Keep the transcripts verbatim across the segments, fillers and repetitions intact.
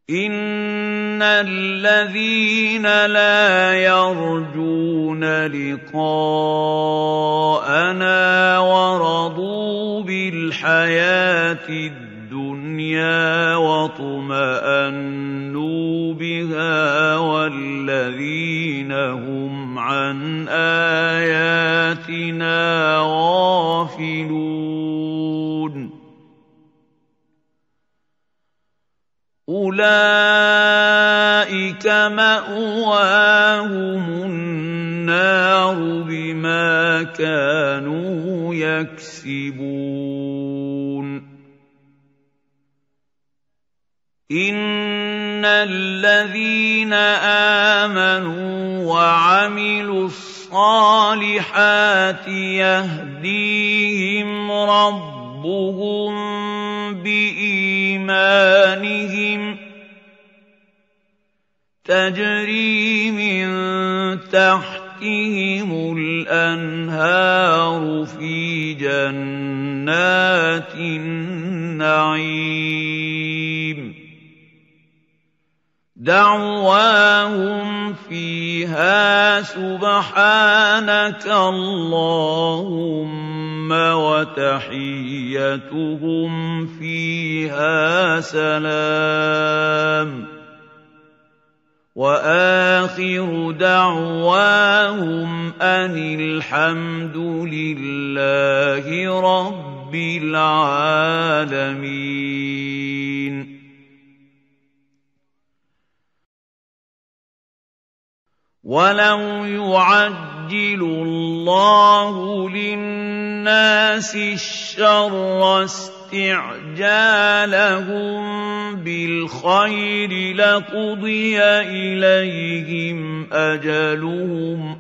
إِنَّ الَّذِينَ لَا يَرْجُونَ لِقَاءَنَا وَرَضُوا بِالْحَيَاةِ الدُّنْيَا وَاطْمَأَنُّوا بِهَا وَالَّذِينَ هُمْ عَنْ آيَاتِنَا غَافِلُونَ أُولَٰئِكَ مَأْوَاهُمُ النَّارُ بِمَا كَانُوا يَكْسِبُونَ إِنَّ الَّذِينَ آمَنُوا وَعَمِلُوا الصَّالِحَاتِ يَهْدِيهِمْ رَبُّهُم بِإِيمَانِهِمْ تَجْرِي مِن تَحْتِهِمُ الْأَنْهَارُ فِي جَنَّاتِ النَّعِيمِ دَعْوَاهُمْ فِيهَا سُبْحَانَكَ اللَّهُمَّ وَتَحِيَّتُهُمْ فِيهَا سَلَامٌ وَآخِرُ دَعْوَاهُمْ أَنِ الْحَمْدُ لِلَّهِ رَبِّ الْعَالَمِينَ. وَلَوْ يُعَجِّلُ اللَّهُ لِلنَّاسِ الشَّرَّ اسْتِعْجَالَهُم بِالْخَيْرِ لَقُضِيَ إِلَيْهِمْ أَجَلُهُمْ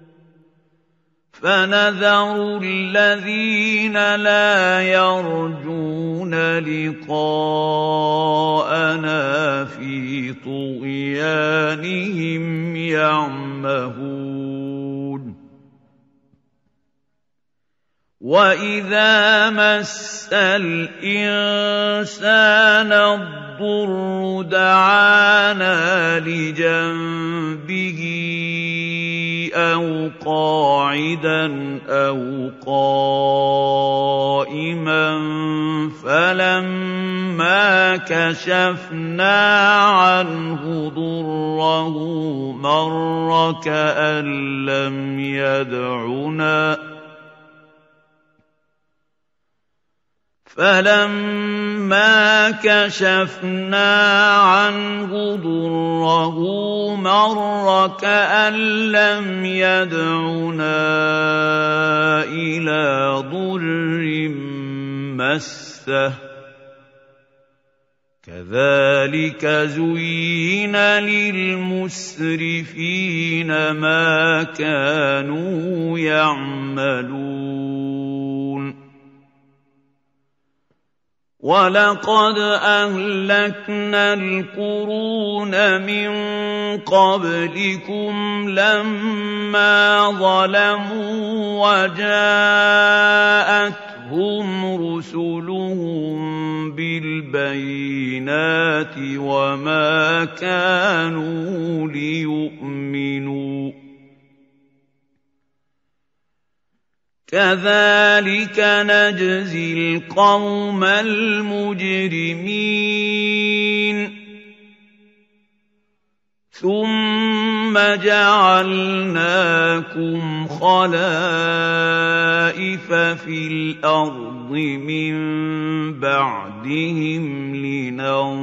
فَنَذَرُ الَّذِينَ لَا يَرْجُونَ لِقَاءَنَا فِي طُغْيَانِهِمْ يَعْمَهُونَ وَإِذَا مَسَّ الْإِنسَانَ الضُّرُّ دَعَانَا لِجَنبِهِ أَوْ قَاعِدًا أَوْ قَائِمًا فَلَمَّا كَشَفْنَا عَنْهُ ضُرَّهُ مَرَّ كَأَن لَّمْ يَدْعُنَا فَلَمَّا كَشَفْنَا عَنْهُ ضُرَّهُ مَرَّ كَأَن لَّمْ يَدْعُنَا إِلَىٰ ضُرٍّ مَّسَّهُ كَذَٰلِكَ زُيِّنَ لِلْمُسْرِفِينَ مَا كَانُوا يَعْمَلُونَ وَلَقَدْ أَهْلَكْنَا الْقُرُونَ مِن قَبْلِكُمْ لَمَّا ظَلَمُوا وَجَاءَتْهُمْ رُسُلُهُم بِالْبَيِّنَاتِ وَمَا كَانُوا لِيُؤْمِنُوا كَذَٰلِكَ نَجْزِي الْقَوْمَ الْمُجْرِمِينَ ثُمَّ جَعَلْنَاكُمْ خَلَائِفَ فِي الْأَرْضِ مِن بَعْدِهِمْ لِنَنظُرَ كَيْفَ تَعْمَلُونَ